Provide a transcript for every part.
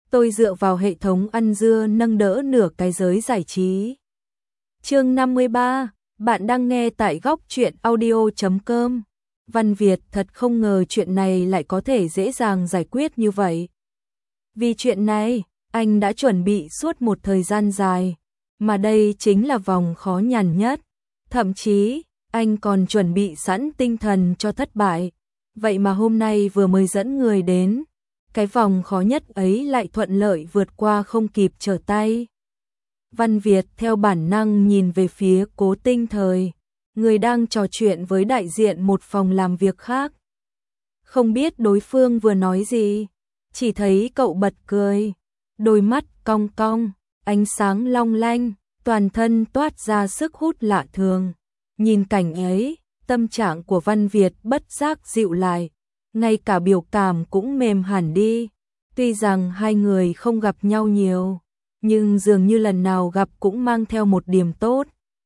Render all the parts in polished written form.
tôi dựa vào hệ thống ăn dưa nâng đỡ nửa cái giới giải trí. Chương 53, bạn đang nghe tại góc truyện audio.com. Văn Việt thật không ngờ chuyện này lại có thể dễ dàng giải quyết như vậy. Vì chuyện này, anh đã chuẩn bị suốt một thời gian dài, mà đây chính là vòng khó nhằn nhất. Thậm chí, anh còn chuẩn bị sẵn tinh thần cho thất bại. Vậy mà hôm nay vừa mới dẫn người đến, cái vòng khó nhất ấy lại thuận lợi vượt qua không kịp trở tay. Văn Việt theo bản năng nhìn về phía Cố Tinh Thời, người đang trò chuyện với đại diện một phòng làm việc khác. Không biết đối phương vừa nói gì, chỉ thấy cậu bật cười, đôi mắt cong cong, ánh sáng long lanh, toàn thân toát ra sức hút lạ thường. Nhìn cảnh ấy, tâm trạng của Văn Việt bất giác dịu lại, ngay cả biểu cảm cũng mềm hẳn đi. Tuy rằng hai người không gặp nhau nhiều, nhưng dường như lần nào gặp cũng mang theo một điểm tốt.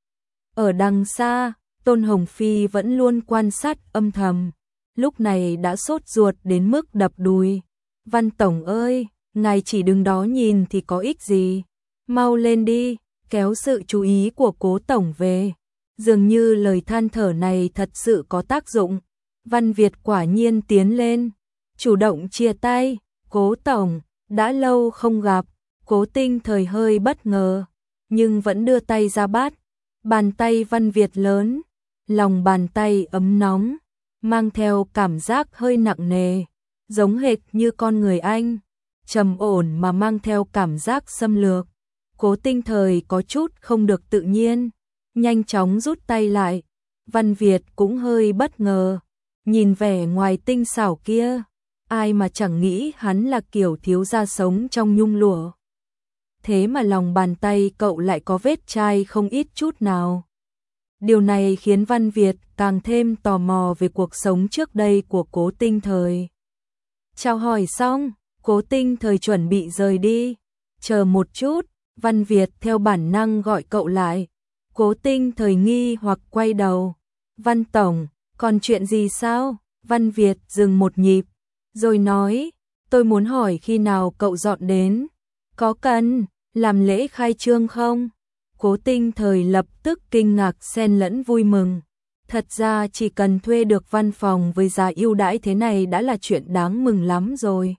Ở đằng xa, Tôn Hồng Phi vẫn luôn quan sát âm thầm, lúc này đã sốt ruột đến mức đập đùi. Văn Tổng ơi, ngài chỉ đứng đó nhìn thì có ích gì, mau lên đi, kéo sự chú ý của Cố Tổng về. Dường như lời than thở này thật sự có tác dụng. Văn Việt quả nhiên tiến lên, chủ động chia tay. Cố Tổng, đã lâu không gặp. Cố Tinh Thời hơi bất ngờ, nhưng vẫn đưa tay ra bắt. Bàn tay Văn Việt lớn, lòng bàn tay ấm nóng, mang theo cảm giác hơi nặng nề, giống hệt như con người anh, trầm ổn mà mang theo cảm giác xâm lược. Cố Tinh Thời có chút không được tự nhiên, nhanh chóng rút tay lại. Văn Việt cũng hơi bất ngờ, nhìn vẻ ngoài tinh xảo kia, ai mà chẳng nghĩ hắn là kiểu thiếu gia sống trong nhung lụa. Thế mà lòng bàn tay cậu lại có vết chai không ít chút nào. Điều này khiến Văn Việt càng thêm tò mò về cuộc sống trước đây của Cố Tinh Thời. Chào hỏi xong, Cố Tinh Thời chuẩn bị rời đi. Chờ một chút, Văn Việt theo bản năng gọi cậu lại. Cố Tinh Thời nghi hoặc quay đầu. Văn Tổng, còn chuyện gì sao? Văn Việt dừng một nhịp, rồi nói, tôi muốn hỏi khi nào cậu dọn đến. Có cần làm lễ khai trương không? Cố Tinh Thời lập tức kinh ngạc xen lẫn vui mừng. Thật ra chỉ cần thuê được văn phòng với giá ưu đãi thế này đã là chuyện đáng mừng lắm rồi.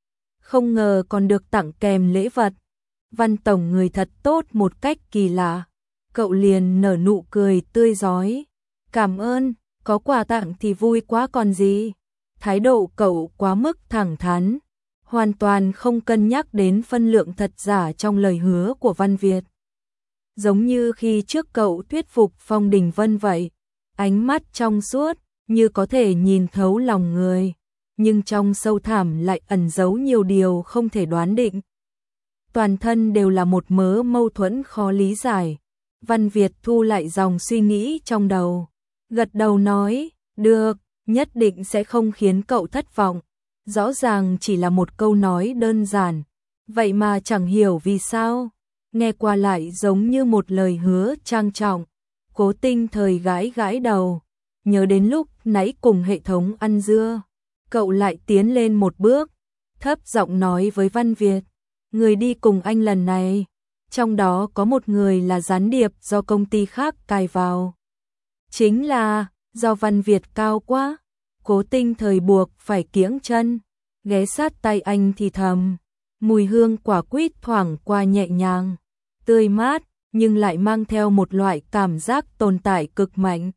Không ngờ còn được tặng kèm lễ vật. Văn Tổng người thật tốt một cách kỳ lạ. Cậu liền nở nụ cười tươi rói. Cảm ơn, có quà tặng thì vui quá còn gì. Thái độ cậu quá mức thẳng thắn, hoàn toàn không cân nhắc đến phân lượng thật giả trong lời hứa của Văn Việt. Giống như khi trước cậu thuyết phục Phong Đình Vân vậy, ánh mắt trong suốt, như có thể nhìn thấu lòng người, nhưng trong sâu thẳm lại ẩn giấu nhiều điều không thể đoán định. Toàn thân đều là một mớ mâu thuẫn khó lý giải. Văn Việt thu lại dòng suy nghĩ trong đầu, gật đầu nói, được, nhất định sẽ không khiến cậu thất vọng. Rõ ràng chỉ là một câu nói đơn giản, vậy mà chẳng hiểu vì sao, nghe qua lại giống như một lời hứa trang trọng. Cố Tinh Thời gãi gãi đầu, nhớ đến lúc nãy cùng hệ thống ăn dưa, cậu lại tiến lên một bước, thấp giọng nói với Văn Việt, người đi cùng anh lần này, trong đó có một người là gián điệp do công ty khác cài vào. Chính là, do Văn Việt cao quá, Cố Tinh Thời buộc phải kiễng chân, ghé sát tay anh thì thầm, mùi hương quả quýt thoảng qua nhẹ nhàng, tươi mát, nhưng lại mang theo một loại cảm giác tồn tại cực mạnh.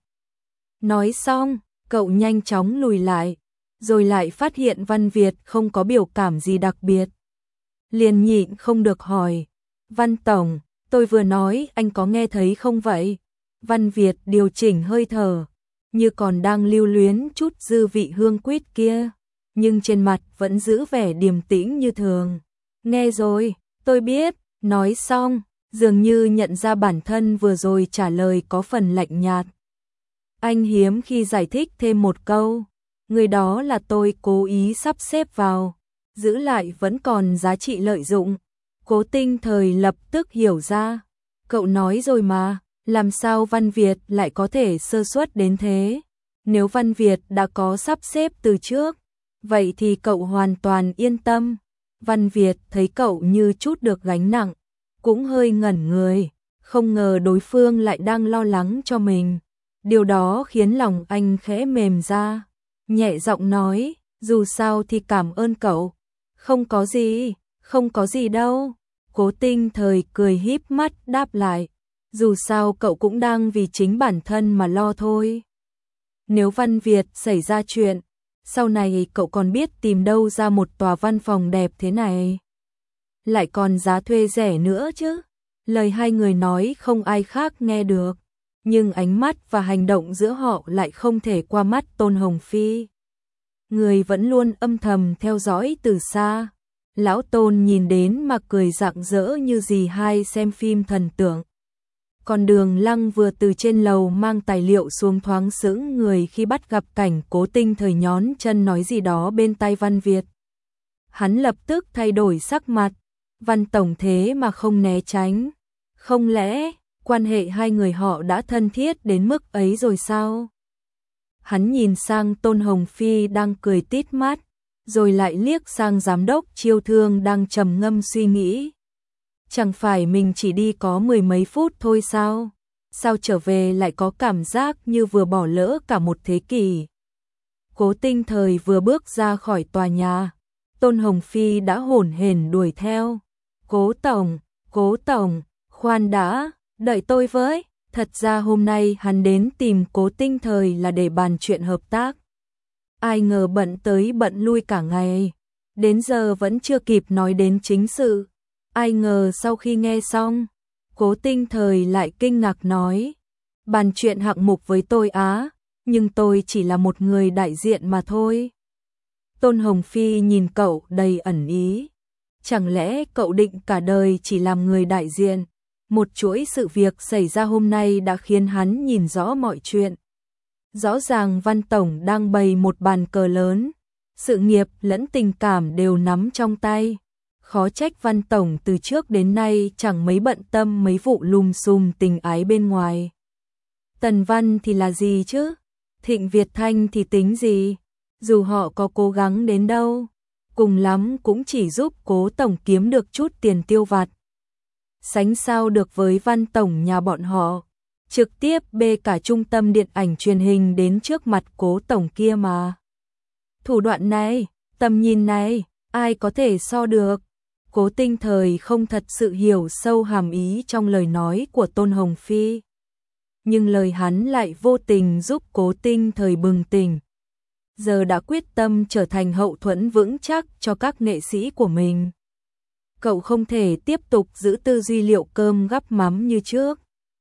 Nói xong, cậu nhanh chóng lùi lại, rồi lại phát hiện Văn Việt không có biểu cảm gì đặc biệt. Liền nhịn không được hỏi, Văn Tổng, tôi vừa nói anh có nghe thấy không vậy? Văn Việt điều chỉnh hơi thở, như còn đang lưu luyến chút dư vị hương quýt kia, nhưng trên mặt vẫn giữ vẻ điềm tĩnh như thường. Nghe rồi, tôi biết. Nói xong, dường như nhận ra bản thân vừa rồi trả lời có phần lạnh nhạt. Anh hiếm khi giải thích thêm một câu, người đó là tôi cố ý sắp xếp vào, giữ lại vẫn còn giá trị lợi dụng. Cố Tinh Thời lập tức hiểu ra, cậu nói rồi mà, làm sao Văn Việt lại có thể sơ suất đến thế? Nếu Văn Việt đã có sắp xếp từ trước, vậy thì cậu hoàn toàn yên tâm. Văn Việt thấy cậu như chút được gánh nặng, cũng hơi ngẩn người, không ngờ đối phương lại đang lo lắng cho mình. Điều đó khiến lòng anh khẽ mềm ra, nhẹ giọng nói, dù sao thì cảm ơn cậu. Không có gì đâu. Cố Tinh Thời cười híp mắt đáp lại, dù sao cậu cũng đang vì chính bản thân mà lo thôi. Nếu Văn Việt xảy ra chuyện, sau này cậu còn biết tìm đâu ra một tòa văn phòng đẹp thế này. Lại còn giá thuê rẻ nữa chứ. Lời hai người nói không ai khác nghe được, nhưng ánh mắt và hành động giữa họ lại không thể qua mắt Tôn Hồng Phi. Người vẫn luôn âm thầm theo dõi từ xa. Lão Tôn nhìn đến mà cười rạng rỡ như dì hai xem phim thần tượng. Còn Đường Lăng vừa từ trên lầu mang tài liệu xuống thoáng sững người khi bắt gặp cảnh Cố Tinh Thời nhón chân nói gì đó bên tai Văn Việt. Hắn lập tức thay đổi sắc mặt, Văn Tổng thế mà không né tránh. Không lẽ quan hệ hai người họ đã thân thiết đến mức ấy rồi sao? Hắn nhìn sang Tôn Hồng Phi đang cười tít mắt, rồi lại liếc sang giám đốc Chiêu Thương đang trầm ngâm suy nghĩ. Chẳng phải mình chỉ đi có mười mấy phút thôi sao? Sao trở về lại có cảm giác như vừa bỏ lỡ cả một thế kỷ? Cố Tinh Thời vừa bước ra khỏi tòa nhà, Tôn Hồng Phi đã hổn hển đuổi theo. Cố Tổng, khoan đã, đợi tôi với. Thật ra hôm nay hắn đến tìm Cố Tinh Thời là để bàn chuyện hợp tác. Ai ngờ bận tới bận lui cả ngày, đến giờ vẫn chưa kịp nói đến chính sự. Ai ngờ sau khi nghe xong, Cố Tinh Thời lại kinh ngạc nói, bàn chuyện hạng mục với tôi á, nhưng tôi chỉ là một người đại diện mà thôi. Tôn Hồng Phi nhìn cậu đầy ẩn ý, chẳng lẽ cậu định cả đời chỉ làm người đại diện? Một chuỗi sự việc xảy ra hôm nay đã khiến hắn nhìn rõ mọi chuyện. Rõ ràng Văn Tổng đang bày một bàn cờ lớn, sự nghiệp lẫn tình cảm đều nắm trong tay. Khó trách Văn Tổng từ trước đến nay chẳng mấy bận tâm mấy vụ lùm xùm tình ái bên ngoài. Tần Văn thì là gì chứ? Thịnh Việt Thanh thì tính gì? Dù họ có cố gắng đến đâu, cùng lắm cũng chỉ giúp Cố Tổng kiếm được chút tiền tiêu vặt. Sánh sao được với Văn Tổng nhà bọn họ, trực tiếp bê cả trung tâm điện ảnh truyền hình đến trước mặt Cố Tổng kia mà. Thủ đoạn này, tầm nhìn này, ai có thể so được? Cố Tinh Thời không thật sự hiểu sâu hàm ý trong lời nói của Tôn Hồng Phi. Nhưng lời hắn lại vô tình giúp Cố Tinh Thời bừng tỉnh. Giờ đã quyết tâm trở thành hậu thuẫn vững chắc cho các nghệ sĩ của mình. Cậu không thể tiếp tục giữ tư duy liệu cơm gắp mắm như trước.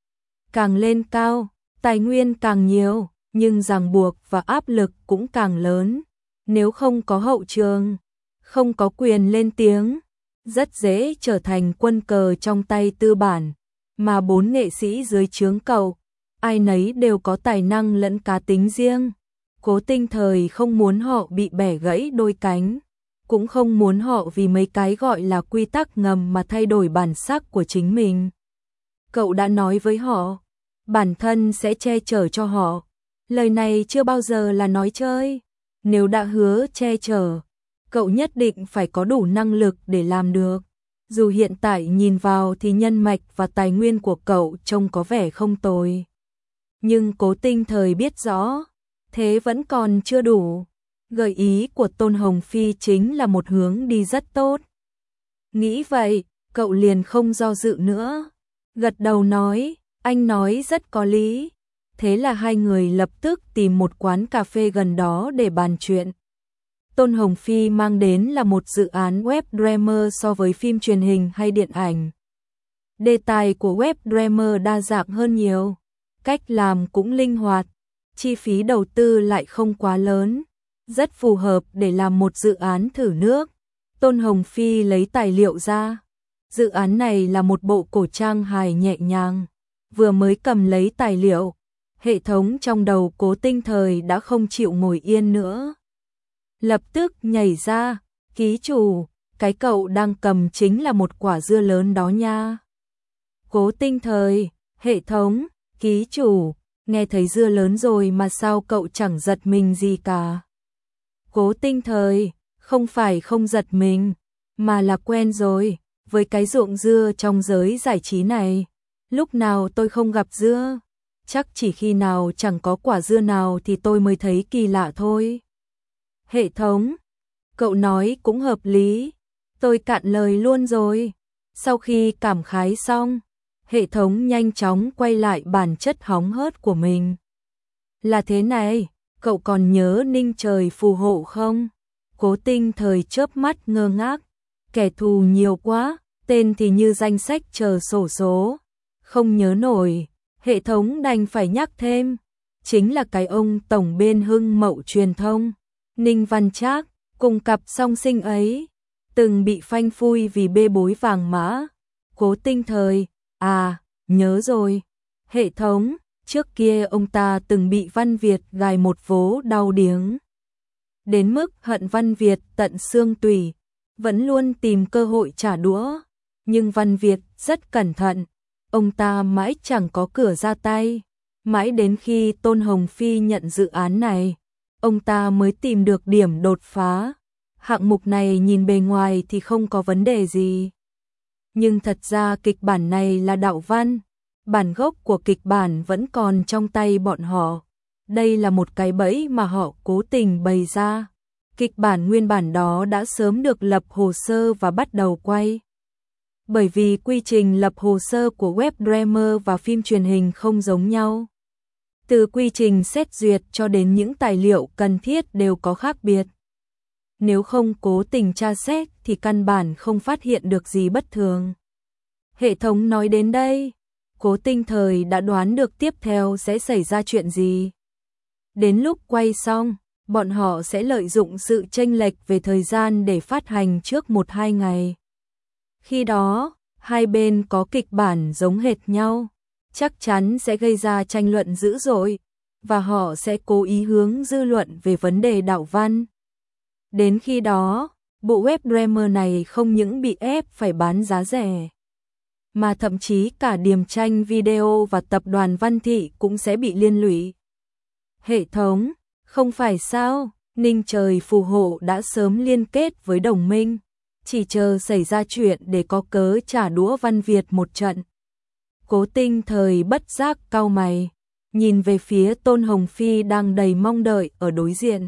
Càng lên cao, tài nguyên càng nhiều, nhưng ràng buộc và áp lực cũng càng lớn. Nếu không có hậu trường, không có quyền lên tiếng, rất dễ trở thành quân cờ trong tay tư bản. Mà 4 nghệ sĩ dưới trướng cậu, ai nấy đều có tài năng lẫn cá tính riêng. Cố Tinh Thời không muốn họ bị bẻ gãy đôi cánh, cũng không muốn họ vì mấy cái gọi là quy tắc ngầm mà thay đổi bản sắc của chính mình. Cậu đã nói với họ, bản thân sẽ che chở cho họ. Lời này chưa bao giờ là nói chơi. Nếu đã hứa che chở, cậu nhất định phải có đủ năng lực để làm được. Dù hiện tại nhìn vào thì nhân mạch và tài nguyên của cậu trông có vẻ không tồi. Nhưng Cố Tinh Thời biết rõ, thế vẫn còn chưa đủ. Gợi ý của Tôn Hồng Phi chính là một hướng đi rất tốt. Nghĩ vậy, cậu liền không do dự nữa. Gật đầu nói, anh nói rất có lý. Thế là hai người lập tức tìm một quán cà phê gần đó để bàn chuyện. Tôn Hồng Phi mang đến là một dự án web drama so với phim truyền hình hay điện ảnh. Đề tài của web drama đa dạng hơn nhiều, cách làm cũng linh hoạt, chi phí đầu tư lại không quá lớn, rất phù hợp để làm một dự án thử nước. Tôn Hồng Phi lấy tài liệu ra. Dự án này là một bộ cổ trang hài nhẹ nhàng. Vừa mới cầm lấy tài liệu, hệ thống trong đầu Cố Tinh Thời đã không chịu ngồi yên nữa. Lập tức nhảy ra, ký chủ, cái cậu đang cầm chính là một quả dưa lớn đó nha. Cố Tinh Thời, hệ thống, ký chủ, nghe thấy dưa lớn rồi mà sao cậu chẳng giật mình gì cả. Cố Tinh Thời, không phải không giật mình, mà là quen rồi với cái ruộng dưa trong giới giải trí này. Lúc nào tôi không gặp dưa, chắc chỉ khi nào chẳng có quả dưa nào thì tôi mới thấy kỳ lạ thôi. Hệ thống, cậu nói cũng hợp lý, tôi cạn lời luôn rồi. Sau khi cảm khái xong, hệ thống nhanh chóng quay lại bản chất hóng hớt của mình. Là thế này, cậu còn nhớ Ninh Trời phù hộ không? Cố Tinh Thời chớp mắt ngơ ngác, kẻ thù nhiều quá, tên thì như danh sách chờ xổ số, không nhớ nổi, hệ thống đành phải nhắc thêm, chính là cái ông tổng bên Hưng Mậu Truyền thông, Ninh Văn Trác, cùng cặp song sinh ấy, từng bị phanh phui vì bê bối vàng mã. Cố Tinh Thời, à, nhớ rồi, hệ thống, trước kia ông ta từng bị Văn Việt gài một vố đau điếng. Đến mức hận Văn Việt tận xương tủy, vẫn luôn tìm cơ hội trả đũa. Nhưng Văn Việt rất cẩn thận, ông ta mãi chẳng có cửa ra tay. Mãi đến khi Tôn Hồng Phi nhận dự án này, ông ta mới tìm được điểm đột phá. Hạng mục này nhìn bề ngoài thì không có vấn đề gì. Nhưng thật ra kịch bản này là đạo văn, bản gốc của kịch bản vẫn còn trong tay bọn họ. Đây là một cái bẫy mà họ cố tình bày ra. Kịch bản nguyên bản đó đã sớm được lập hồ sơ và bắt đầu quay. Bởi vì quy trình lập hồ sơ của web drama và phim truyền hình không giống nhau. Từ quy trình xét duyệt cho đến những tài liệu cần thiết đều có khác biệt. Nếu không cố tình tra xét thì căn bản không phát hiện được gì bất thường. Hệ thống nói đến đây, Cố Tinh Thời đã đoán được tiếp theo sẽ xảy ra chuyện gì. Đến lúc quay xong, bọn họ sẽ lợi dụng sự chênh lệch về thời gian để phát hành trước 1-2 ngày. Khi đó, hai bên có kịch bản giống hệt nhau, chắc chắn sẽ gây ra tranh luận dữ dội, và họ sẽ cố ý hướng dư luận về vấn đề đạo văn. Đến khi đó, bộ web drama này không những bị ép phải bán giá rẻ, mà thậm chí cả Điềm Tranh Video và tập đoàn Văn Thị cũng sẽ bị liên lụy. Hệ thống, không phải sao, Ninh Trời phù hộ đã sớm liên kết với đồng minh, chỉ chờ xảy ra chuyện để có cớ trả đũa Văn Việt một trận. Cố Tinh Thời bất giác cau mày, nhìn về phía Tôn Hồng Phi đang đầy mong đợi ở đối diện.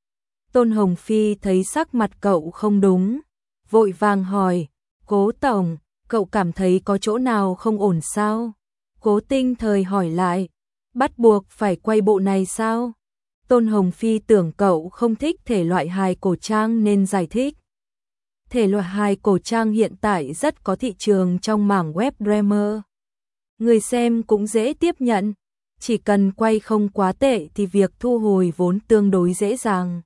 Tôn Hồng Phi thấy sắc mặt cậu không đúng, vội vàng hỏi, Cố Tổng, cậu cảm thấy có chỗ nào không ổn sao? Cố Tinh Thời hỏi lại, bắt buộc phải quay bộ này sao? Tôn Hồng Phi tưởng cậu không thích thể loại hài cổ trang nên giải thích. Thể loại hài cổ trang hiện tại rất có thị trường trong mảng web drama. Người xem cũng dễ tiếp nhận, chỉ cần quay không quá tệ thì việc thu hồi vốn tương đối dễ dàng.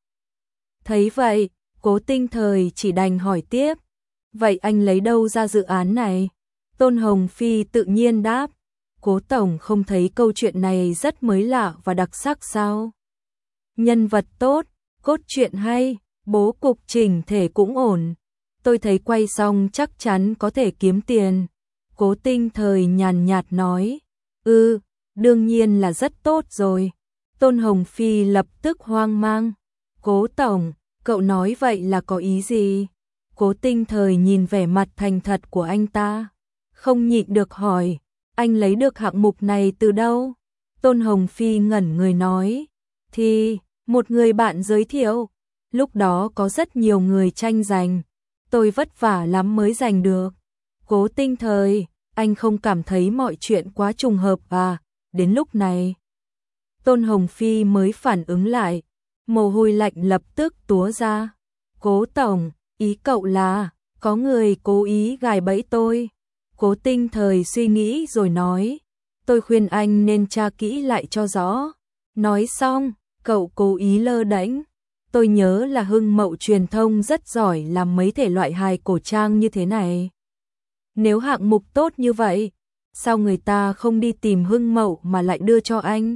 Thấy vậy, Cố Tinh Thời chỉ đành hỏi tiếp, vậy anh lấy đâu ra dự án này? Tôn Hồng Phi tự nhiên đáp, Cố Tổng không thấy câu chuyện này rất mới lạ và đặc sắc sao? Nhân vật tốt, cốt truyện hay, bố cục chỉnh thể cũng ổn. Tôi thấy quay xong chắc chắn có thể kiếm tiền. Cố Tinh Thời nhàn nhạt nói, đương nhiên là rất tốt rồi. Tôn Hồng Phi lập tức hoang mang. Cố Tổng, cậu nói vậy là có ý gì? Cố Tinh Thời nhìn vẻ mặt thành thật của anh ta, không nhịn được hỏi, anh lấy được hạng mục này từ đâu? Tôn Hồng Phi ngẩn người nói, thì, một người bạn giới thiệu, lúc đó có rất nhiều người tranh giành, tôi vất vả lắm mới giành được. Cố Tinh Thời, anh không cảm thấy mọi chuyện quá trùng hợp à? Đến lúc này, Tôn Hồng Phi mới phản ứng lại, mồ hôi lạnh lập tức túa ra. Cố Tổng, ý cậu là, có người cố ý gài bẫy tôi. Cố Tinh Thời suy nghĩ rồi nói, tôi khuyên anh nên tra kỹ lại cho rõ. Nói xong, cậu cố ý lơ đễnh. Tôi nhớ là Hưng Mậu Truyền thông rất giỏi làm mấy thể loại hài cổ trang như thế này. Nếu hạng mục tốt như vậy, sao người ta không đi tìm Hưng Mậu mà lại đưa cho anh?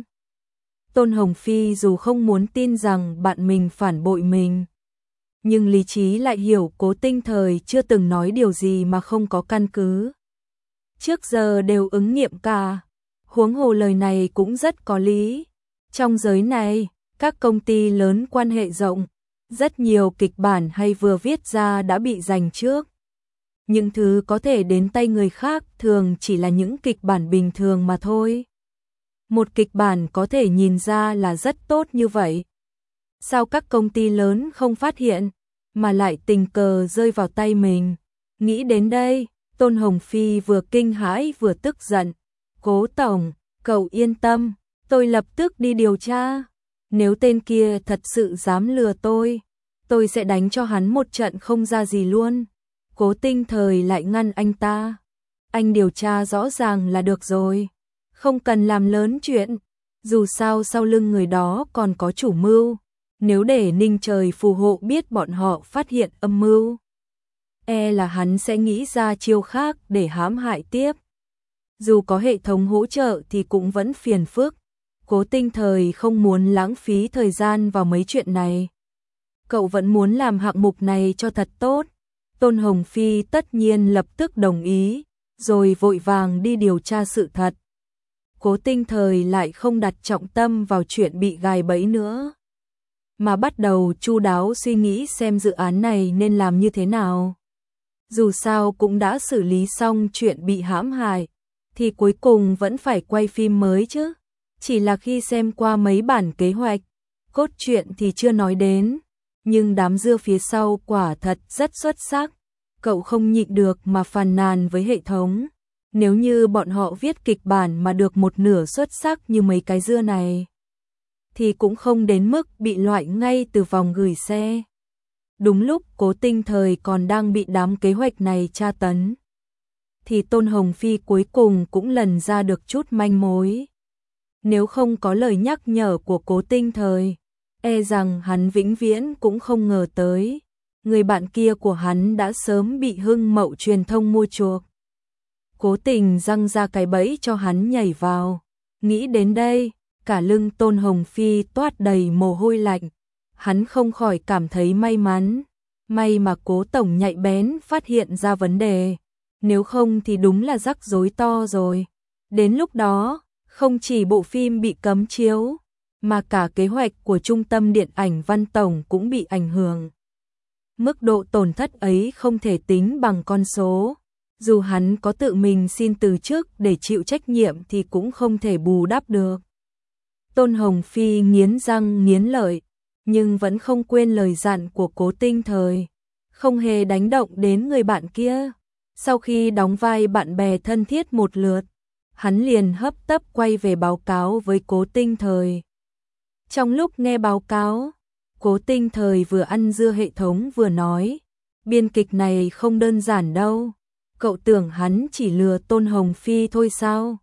Tôn Hồng Phi dù không muốn tin rằng bạn mình phản bội mình, nhưng lý trí lại hiểu Cố Tinh Thời chưa từng nói điều gì mà không có căn cứ. Trước giờ đều ứng nghiệm cả, huống hồ lời này cũng rất có lý. Trong giới này, các công ty lớn quan hệ rộng, Rất nhiều kịch bản hay vừa viết ra đã bị dành trước. Những thứ có thể đến tay người khác thường chỉ là những kịch bản bình thường mà thôi. Một kịch bản có thể nhìn ra là rất tốt như vậy. Sao các công ty lớn không phát hiện, mà lại tình cờ rơi vào tay mình? Nghĩ đến đây, Tôn Hồng Phi vừa kinh hãi vừa tức giận. Cố tổng, cậu yên tâm, tôi lập tức đi điều tra. Nếu tên kia thật sự dám lừa tôi sẽ đánh cho hắn một trận không ra gì luôn. Cố Tinh Thời lại ngăn anh ta. Anh điều tra rõ ràng là được rồi. Không cần làm lớn chuyện. Dù sao sau lưng người đó còn có chủ mưu. Nếu để Ninh Trời phù hộ biết bọn họ phát hiện âm mưu, là hắn sẽ nghĩ ra chiêu khác để hãm hại tiếp. Dù có hệ thống hỗ trợ thì cũng vẫn phiền phức. Cố Tinh Thời không muốn lãng phí thời gian vào mấy chuyện này. Cậu vẫn muốn làm hạng mục này cho thật tốt. Tôn Hồng Phi tất nhiên lập tức đồng ý, rồi vội vàng đi điều tra sự thật. Cố Tinh Thời lại không đặt trọng tâm vào chuyện bị gài bẫy nữa, mà bắt đầu chu đáo suy nghĩ xem dự án này nên làm như thế nào. Dù sao cũng đã xử lý xong chuyện bị hãm hại, thì cuối cùng vẫn phải quay phim mới chứ. Chỉ là khi xem qua mấy bản kế hoạch, cốt truyện thì chưa nói đến, nhưng đám dưa phía sau quả thật rất xuất sắc. Cậu không nhịn được mà phàn nàn với hệ thống. Nếu như bọn họ viết kịch bản mà được một nửa xuất sắc như mấy cái dưa này, thì cũng không đến mức bị loại ngay từ vòng gửi xe. Đúng lúc Cố Tinh Thời còn đang bị đám kế hoạch này tra tấn, thì Tôn Hồng Phi cuối cùng cũng lần ra được chút manh mối. Nếu không có lời nhắc nhở của Cố Tinh Thời, rằng hắn vĩnh viễn cũng không ngờ tới, người bạn kia của hắn đã sớm bị Hưng Mậu Truyền thông mua chuộc. Cố tình răng ra cái bẫy cho hắn nhảy vào. Nghĩ đến đây, cả lưng Tôn Hồng Phi toát đầy mồ hôi lạnh. Hắn không khỏi cảm thấy may mắn. May mà Cố tổng nhạy bén phát hiện ra vấn đề. Nếu không thì đúng là rắc rối to rồi. Đến lúc đó, không chỉ bộ phim bị cấm chiếu, mà cả kế hoạch của Trung tâm Điện ảnh Văn Tổng cũng bị ảnh hưởng. Mức độ tổn thất ấy không thể tính bằng con số. Dù hắn có tự mình xin từ chức để chịu trách nhiệm thì cũng không thể bù đắp được. Tôn Hồng Phi nghiến răng nghiến lợi, nhưng vẫn không quên lời dặn của Cố Tinh Thời, không hề đánh động đến người bạn kia. Sau khi đóng vai bạn bè thân thiết một lượt, hắn liền hấp tấp quay về báo cáo với Cố Tinh Thời. Trong lúc nghe báo cáo, Cố Tinh Thời vừa ăn dưa hệ thống vừa nói, biên kịch này không đơn giản đâu. Cậu tưởng hắn chỉ lừa Tôn Hồng Phi thôi sao?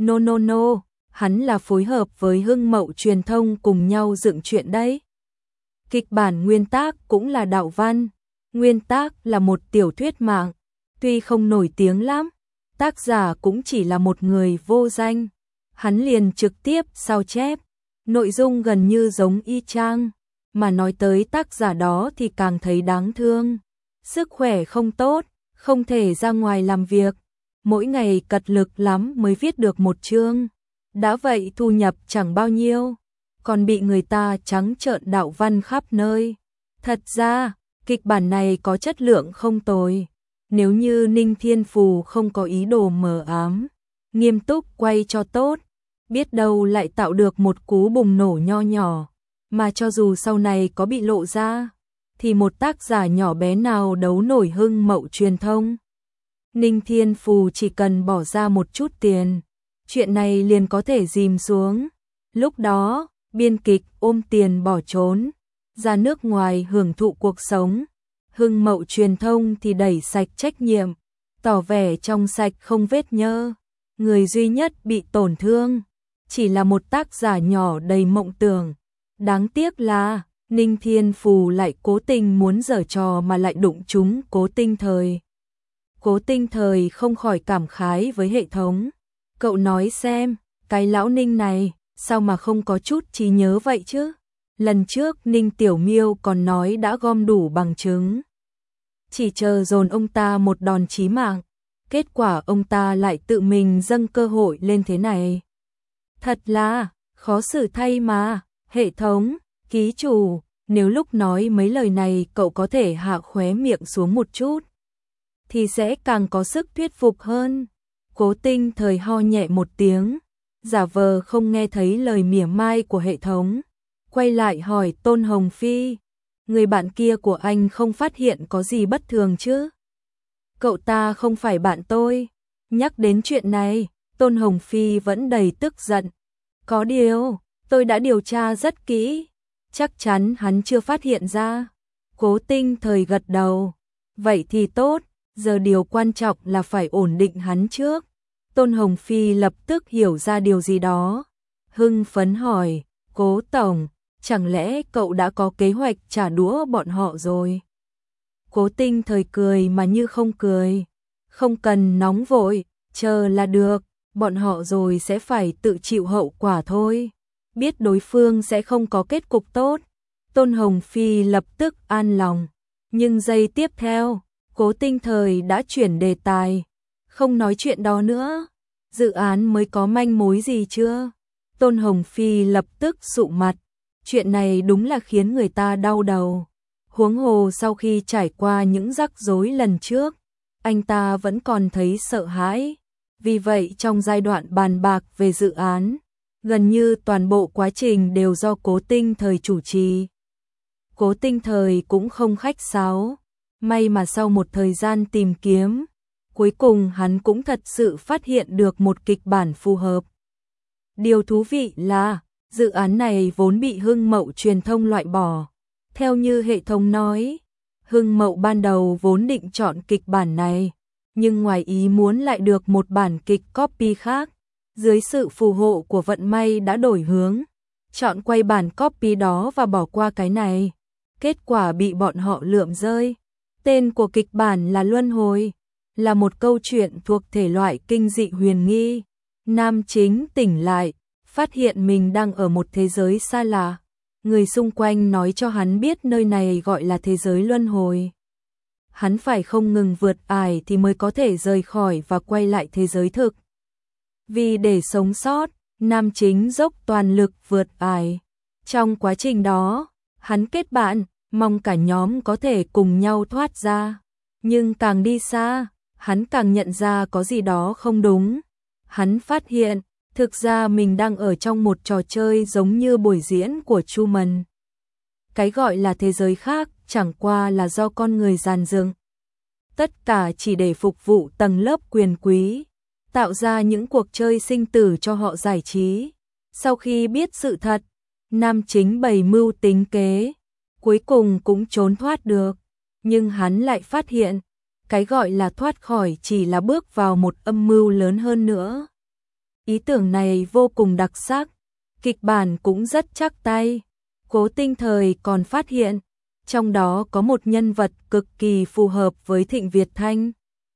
No, hắn là phối hợp với Hưng Mậu Truyền thông cùng nhau dựng chuyện đấy. Kịch bản nguyên tác cũng là đạo văn, nguyên tác là một tiểu thuyết mạng, tuy không nổi tiếng lắm, tác giả cũng chỉ là một người vô danh. Hắn liền trực tiếp sao chép, nội dung gần như giống y chang, mà nói tới tác giả đó thì càng thấy đáng thương. Sức khỏe không tốt, không thể ra ngoài làm việc, mỗi ngày cật lực lắm mới viết được một chương. Đã vậy thu nhập chẳng bao nhiêu, còn bị người ta trắng trợn đạo văn khắp nơi. Thật ra, kịch bản này có chất lượng không tồi. Nếu như Ninh Thiên Phù không có ý đồ mờ ám, nghiêm túc quay cho tốt, biết đâu lại tạo được một cú bùng nổ nho nhỏ, mà cho dù sau này có bị lộ ra, thì một tác giả nhỏ bé nào đấu nổi Hưng Mậu Truyền thông. Ninh Thiên Phù chỉ cần bỏ ra một chút tiền, chuyện này liền có thể dìm xuống. Lúc đó, biên kịch ôm tiền bỏ trốn, ra nước ngoài hưởng thụ cuộc sống. Hưng Mậu Truyền thông thì đẩy sạch trách nhiệm, tỏ vẻ trong sạch không vết nhơ. Người duy nhất bị tổn thương chỉ là một tác giả nhỏ đầy mộng tưởng. Đáng tiếc là Ninh Thiên Phù lại cố tình muốn giở trò mà lại đụng trúng Cố Tinh Thời. Cố Tinh Thời không khỏi cảm khái với hệ thống. Cậu nói xem, cái lão Ninh này, sao mà không có chút trí nhớ vậy chứ? Lần trước Ninh Tiểu Miêu còn nói đã gom đủ bằng chứng, chỉ chờ dồn ông ta một đòn chí mạng. Kết quả ông ta lại tự mình dâng cơ hội lên thế này. Thật là khó xử thay mà. Hệ thống, ký chủ, Nếu lúc nói mấy lời này cậu có thể hạ khóe miệng xuống một chút, thì sẽ càng có sức thuyết phục hơn. Cố Tinh Thời ho nhẹ một tiếng, giả vờ không nghe thấy lời mỉa mai của hệ thống, quay lại hỏi Tôn Hồng Phi, người bạn kia của anh không phát hiện có gì bất thường chứ? Cậu ta không phải bạn tôi. Nhắc đến chuyện này, Tôn Hồng Phi vẫn đầy tức giận. Có điều, tôi đã điều tra rất kỹ, chắc chắn hắn chưa phát hiện ra. Cố Tinh Thời gật đầu. Vậy thì tốt, giờ điều quan trọng là phải ổn định hắn trước. Tôn Hồng Phi lập tức hiểu ra điều gì đó. Hưng phấn hỏi, Cố Tổng, chẳng lẽ cậu đã có kế hoạch trả đũa bọn họ rồi? Cố Tinh Thời cười mà như không cười. Không cần nóng vội, chờ là được, bọn họ rồi sẽ phải tự chịu hậu quả thôi. Biết đối phương sẽ không có kết cục tốt, Tôn Hồng Phi lập tức an lòng. Nhưng giây tiếp theo, Cố Tinh Thời đã chuyển đề tài. Không nói chuyện đó nữa, dự án mới có manh mối gì chưa? Tôn Hồng Phi lập tức sụ mặt. Chuyện này đúng là khiến người ta đau đầu. Huống hồ sau khi trải qua những rắc rối lần trước, anh ta vẫn còn thấy sợ hãi. Vì vậy trong giai đoạn bàn bạc về dự án, gần như toàn bộ quá trình đều do Cố Tinh Thời chủ trì. Cố Tinh Thời cũng không khách sáo. May mà sau một thời gian tìm kiếm, cuối cùng hắn cũng thật sự phát hiện được một kịch bản phù hợp. Điều thú vị là, dự án này vốn bị Hưng Mậu truyền thông loại bỏ. Theo như hệ thống nói, Hưng Mậu ban đầu vốn định chọn kịch bản này, nhưng ngoài ý muốn lại được một bản kịch copy khác. Dưới sự phù hộ của vận may đã đổi hướng, chọn quay bản copy đó và bỏ qua cái này. Kết quả bị bọn họ lượm rơi. Tên của kịch bản là Luân Hồi, là một câu chuyện thuộc thể loại kinh dị huyền nghi. Nam chính tỉnh lại, phát hiện mình đang ở một thế giới xa lạ. Người xung quanh nói cho hắn biết nơi này gọi là thế giới luân hồi. Hắn phải không ngừng vượt ải thì mới có thể rời khỏi và quay lại thế giới thực. Vì để sống sót, nam chính dốc toàn lực vượt ải. Trong quá trình đó, hắn kết bạn, mong cả nhóm có thể cùng nhau thoát ra. Nhưng càng đi xa, hắn càng nhận ra có gì đó không đúng. Hắn phát hiện, thực ra mình đang ở trong một trò chơi giống như buổi diễn của Truman. Cái gọi là thế giới khác chẳng qua là do con người dàn dựng. Tất cả chỉ để phục vụ tầng lớp quyền quý, tạo ra những cuộc chơi sinh tử cho họ giải trí. Sau khi biết sự thật, nam chính bày mưu tính kế, cuối cùng cũng trốn thoát được. Nhưng hắn lại phát hiện, cái gọi là thoát khỏi chỉ là bước vào một âm mưu lớn hơn nữa. Ý tưởng này vô cùng đặc sắc, kịch bản cũng rất chắc tay. Cố Tinh Thời còn phát hiện, trong đó có một nhân vật cực kỳ phù hợp với Thịnh Việt Thanh.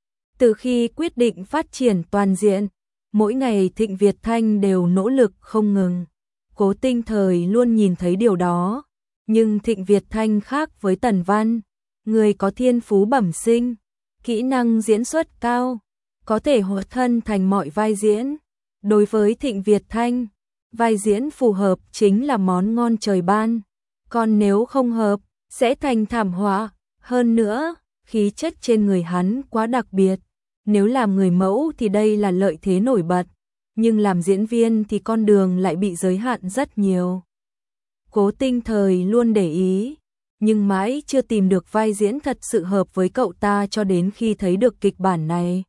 Từ khi quyết định phát triển toàn diện, mỗi ngày Thịnh Việt Thanh đều nỗ lực không ngừng. Cố Tinh Thời luôn nhìn thấy điều đó, nhưng Thịnh Việt Thanh khác với Tần Văn, người có thiên phú bẩm sinh, kỹ năng diễn xuất cao, có thể hóa thân thành mọi vai diễn. Đối với Thịnh Việt Thanh, vai diễn phù hợp chính là món ngon trời ban, còn nếu không hợp, sẽ thành thảm họa. Hơn nữa, khí chất trên người hắn quá đặc biệt. Nếu làm người mẫu thì đây là lợi thế nổi bật, nhưng làm diễn viên thì con đường lại bị giới hạn rất nhiều. Cố Tinh Thời luôn để ý, nhưng mãi chưa tìm được vai diễn thật sự hợp với cậu ta cho đến khi thấy được kịch bản này.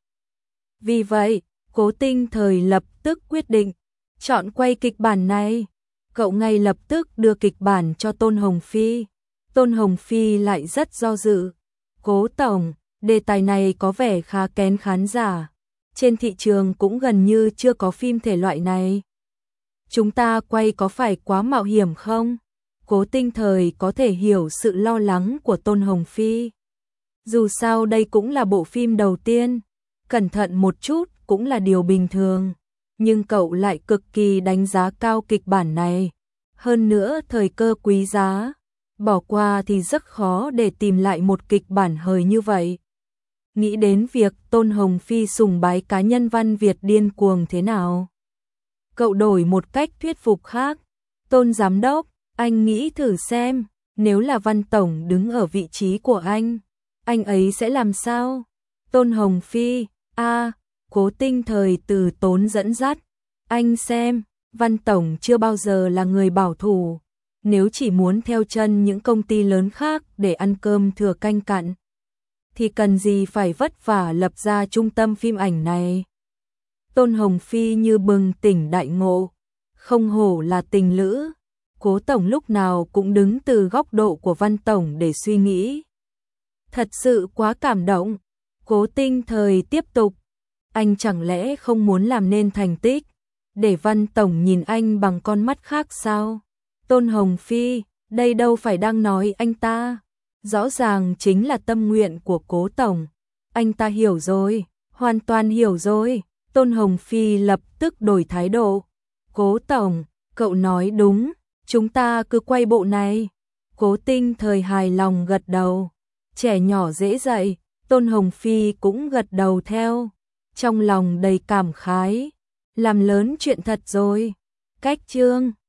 Vì vậy, Cố Tinh Thời lập tức quyết định chọn quay kịch bản này. Cậu ngay lập tức đưa kịch bản cho Tôn Hồng Phi. Tôn Hồng Phi lại rất do dự. Cố Tổng, đề tài này có vẻ khá kén khán giả. Trên thị trường cũng gần như chưa có phim thể loại này. Chúng ta quay có phải quá mạo hiểm không? Cố Tinh Thời có thể hiểu sự lo lắng của Tôn Hồng Phi. Dù sao đây cũng là bộ phim đầu tiên, cẩn thận một chút cũng là điều bình thường. Nhưng cậu lại cực kỳ đánh giá cao kịch bản này. Hơn nữa thời cơ quý giá, bỏ qua thì rất khó để tìm lại một kịch bản hời như vậy. Nghĩ đến việc Tôn Hồng Phi sùng bái cá nhân Văn Việt điên cuồng thế nào, cậu đổi một cách thuyết phục khác. Tôn giám đốc, anh nghĩ thử xem, Nếu là Văn Tổng đứng ở vị trí của anh ấy sẽ làm sao? Tôn Hồng Phi, Cố Tinh Thời từ tốn dẫn dắt. Anh xem, Văn Tổng chưa bao giờ là người bảo thủ. Nếu chỉ muốn theo chân những công ty lớn khác để ăn cơm thừa canh cặn, thì cần gì phải vất vả lập ra trung tâm phim ảnh này. Tôn Hồng Phi như bừng tỉnh đại ngộ, không hổ là tình lữ. Cố Tổng lúc nào cũng đứng từ góc độ của Văn Tổng để suy nghĩ. Thật sự quá cảm động. Cố Tinh Thời tiếp tục, anh chẳng lẽ không muốn làm nên thành tích, để Văn Tổng nhìn anh bằng con mắt khác sao? Tôn Hồng Phi, đây đâu phải đang nói anh ta. Rõ ràng chính là tâm nguyện của Cố Tổng. Anh ta hiểu rồi, hoàn toàn hiểu rồi. Tôn Hồng Phi lập tức đổi thái độ. Cố Tổng, cậu nói đúng, chúng ta cứ quay bộ này. Cố Tinh Thời hài lòng gật đầu. Trẻ nhỏ dễ dạy, Tôn Hồng Phi cũng gật đầu theo. Trong lòng đầy cảm khái. Làm lớn chuyện thật rồi. Cách chương